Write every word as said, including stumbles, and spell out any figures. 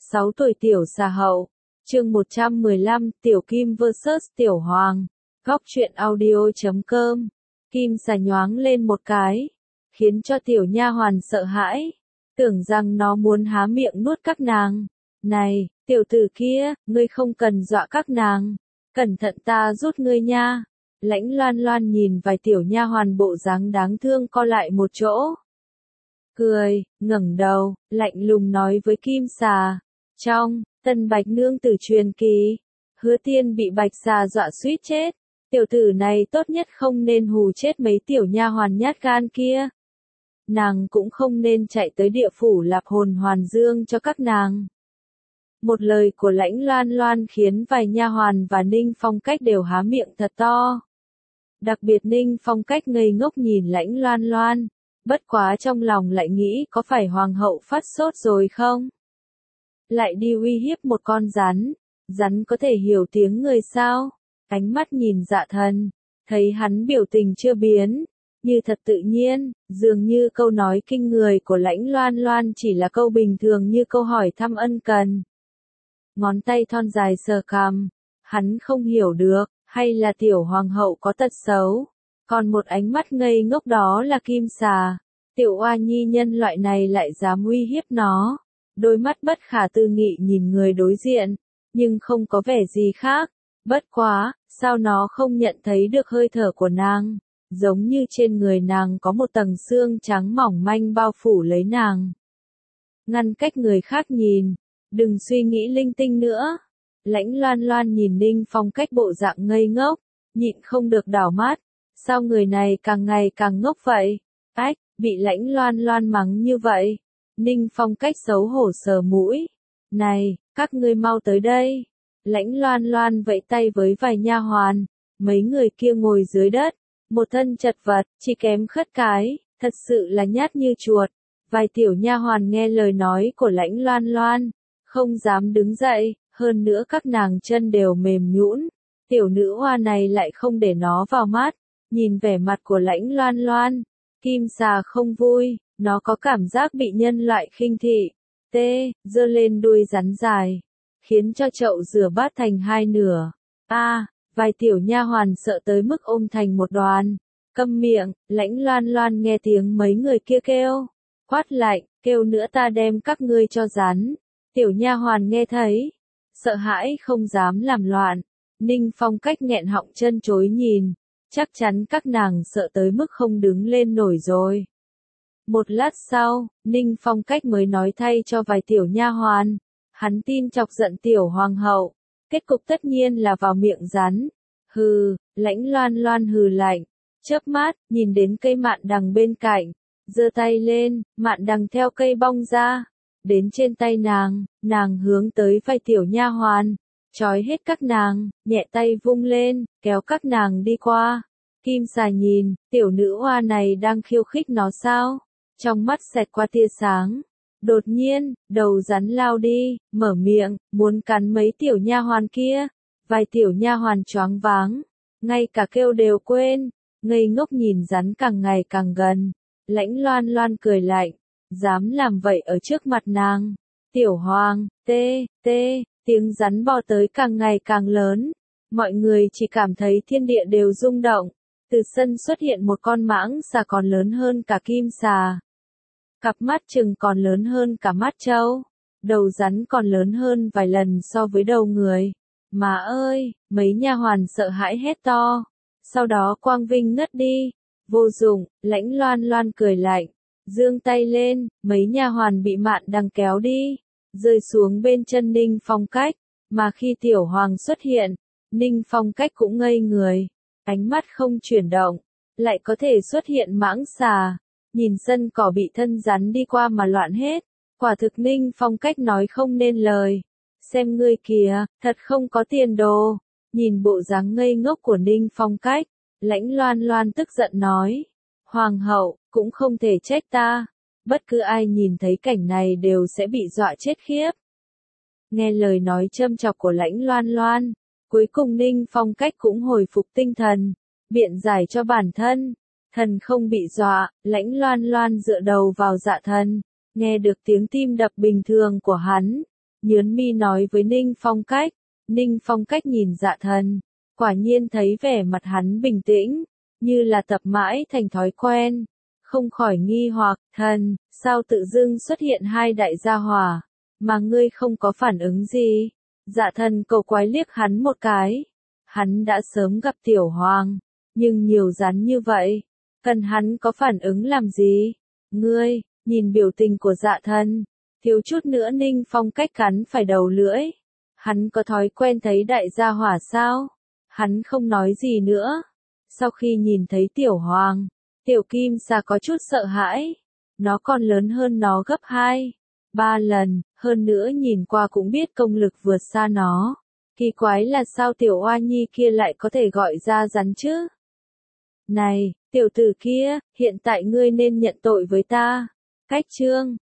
sáu tuổi tiểu xà hậu. Chương một trăm mười lăm, Tiểu Kim versus Tiểu Hoàng. Góc truyện audio chấm com. Kim xà nhoáng lên một cái, khiến cho tiểu nha hoàn sợ hãi, tưởng rằng nó muốn há miệng nuốt các nàng. Này, tiểu tử kia, ngươi không cần dọa các nàng, cẩn thận ta rút ngươi nha. Lãnh Loan Loan nhìn vài tiểu nha hoàn bộ dáng đáng thương co lại một chỗ, cười, ngẩng đầu, lạnh lùng nói với Kim xà. Trong Tân Bạch Nương Tử truyền kỳ, Hứa Tiên bị Bạch xà dọa suýt chết. Tiểu tử này tốt nhất không nên hù chết mấy tiểu nha hoàn nhát gan kia. Nàng cũng không nên chạy tới địa phủ Lạp Hồn Hoàn Dương cho các nàng. Một lời của Lãnh Loan Loan khiến vài nha hoàn và Ninh Phong Cách đều há miệng thật to. Đặc biệt Ninh Phong Cách ngây ngốc nhìn Lãnh Loan Loan, bất quá trong lòng lại nghĩ có phải hoàng hậu phát sốt rồi không? Lại đi uy hiếp một con rắn, rắn có thể hiểu tiếng người sao? Ánh mắt nhìn Dạ Thần, thấy hắn biểu tình chưa biến, như thật tự nhiên, dường như câu nói kinh người của Lãnh Loan Loan chỉ là câu bình thường như câu hỏi thăm ân cần. Ngón tay thon dài sờ cằm, hắn không hiểu được, hay là tiểu hoàng hậu có tật xấu, còn một ánh mắt ngây ngốc đó là Kim xà, tiểu oa nhi nhân loại này lại dám uy hiếp nó. Đôi mắt bất khả tư nghị nhìn người đối diện, nhưng không có vẻ gì khác. Bất quá, sao nó không nhận thấy được hơi thở của nàng, giống như trên người nàng có một tầng xương trắng mỏng manh bao phủ lấy nàng. Ngăn cách người khác nhìn, đừng suy nghĩ linh tinh nữa. Lãnh Loan Loan nhìn Ninh Phong Cách bộ dạng ngây ngốc, nhịn không được đảo mắt, sao người này càng ngày càng ngốc vậy? Ách, bị Lãnh Loan Loan mắng như vậy. Ninh Phong Cách xấu hổ sờ mũi. Này, các ngươi mau tới đây. Lãnh Loan Loan vẫy tay với vài nha hoàn, mấy người kia ngồi dưới đất, một thân chật vật, chỉ kém khất cái, thật sự là nhát như chuột. Vài tiểu nha hoàn nghe lời nói của Lãnh Loan Loan, không dám đứng dậy, hơn nữa các nàng chân đều mềm nhũn. Tiểu nữ hoa này lại không để nó vào mắt, nhìn vẻ mặt của Lãnh Loan Loan, Kim xà không vui, nó có cảm giác bị nhân loại khinh thị. Tê, giơ lên đuôi rắn dài, khiến cho chậu rửa bát thành hai nửa. A, à, vài tiểu nha hoàn sợ tới mức ôm thành một đoàn. Câm miệng, Lãnh Loan Loan nghe tiếng mấy người kia kêu, quát lạnh, kêu nữa ta đem các ngươi cho rắn. Tiểu nha hoàn nghe thấy, sợ hãi không dám làm loạn. Ninh Phong Cách nghẹn họng chân chối nhìn, chắc chắn các nàng sợ tới mức không đứng lên nổi rồi. Một lát sau, Ninh Phong Cách mới nói thay cho vài tiểu nha hoàn. Hắn tin chọc giận tiểu hoàng hậu, kết cục tất nhiên là vào miệng rắn. Hừ, Lãnh Loan Loan hừ lạnh, chớp mắt, nhìn đến cây mạn đằng bên cạnh, giơ tay lên, mạn đằng theo cây bong ra, đến trên tay nàng, nàng hướng tới vài tiểu nha hoàn, trói hết các nàng, nhẹ tay vung lên, kéo các nàng đi qua. Kim xà nhìn, tiểu nữ hoa này đang khiêu khích nó sao? Trong mắt xẹt qua tia sáng. Đột nhiên, đầu rắn lao đi, mở miệng, muốn cắn mấy tiểu nha hoàn kia. Vài tiểu nha hoàn choáng váng, ngay cả kêu đều quên, ngây ngốc nhìn rắn càng ngày càng gần. Lãnh Loan Loan cười lạnh, dám làm vậy ở trước mặt nàng. Tiểu hoàng, tê, tê, tiếng rắn bò tới càng ngày càng lớn. Mọi người chỉ cảm thấy thiên địa đều rung động. Từ sân xuất hiện một con mãng xà còn lớn hơn cả Kim xà. Cặp mắt chừng còn lớn hơn cả mắt trâu, đầu rắn còn lớn hơn vài lần so với đầu người. Mà ơi, mấy nha hoàn sợ hãi hét to, sau đó quang vinh ngất đi. Vô dụng, Lãnh Loan Loan cười lạnh, giương tay lên, mấy nha hoàn bị mạn đằng kéo đi, rơi xuống bên chân Ninh Phong Cách. Mà khi tiểu hoàng xuất hiện, Ninh Phong Cách cũng ngây người, ánh mắt không chuyển động, lại có thể xuất hiện mãng xà. Nhìn sân cỏ bị thân rắn đi qua mà loạn hết, quả thực Ninh Phong Cách nói không nên lời. Xem ngươi kìa, thật không có tiền đồ. Nhìn bộ dáng ngây ngốc của Ninh Phong Cách, Lãnh Loan Loan tức giận nói, hoàng hậu, cũng không thể trách ta, bất cứ ai nhìn thấy cảnh này đều sẽ bị dọa chết khiếp. Nghe lời nói châm chọc của Lãnh Loan Loan, cuối cùng Ninh Phong Cách cũng hồi phục tinh thần, biện giải cho bản thân. Thần không bị dọa. Lãnh Loan Loan dựa đầu vào Dạ Thần, nghe được tiếng tim đập bình thường của hắn, nhớn mi nói với Ninh Phong Cách. Ninh Phong Cách nhìn Dạ Thần, quả nhiên thấy vẻ mặt hắn bình tĩnh, như là tập mãi thành thói quen, không khỏi nghi hoặc, thần, sao tự dưng xuất hiện hai đại gia hỏa, mà ngươi không có phản ứng gì? Dạ Thần cầu quái liếc hắn một cái, hắn đã sớm gặp Tiểu Hoàng, nhưng nhiều rắn như vậy, cần hắn có phản ứng làm gì? Ngươi, nhìn biểu tình của Dạ Thần, thiếu chút nữa Ninh Phong Cách cắn phải đầu lưỡi. Hắn có thói quen thấy đại gia hỏa sao? Hắn không nói gì nữa. Sau khi nhìn thấy Tiểu Hoàng, Tiểu Kim Sa có chút sợ hãi. Nó còn lớn hơn nó gấp hai, ba lần, hơn nữa nhìn qua cũng biết công lực vượt xa nó. Kỳ quái là sao Tiểu Oa Nhi kia lại có thể gọi ra rắn chứ? Này, tiểu tử kia, hiện tại ngươi nên nhận tội với ta. Cách chương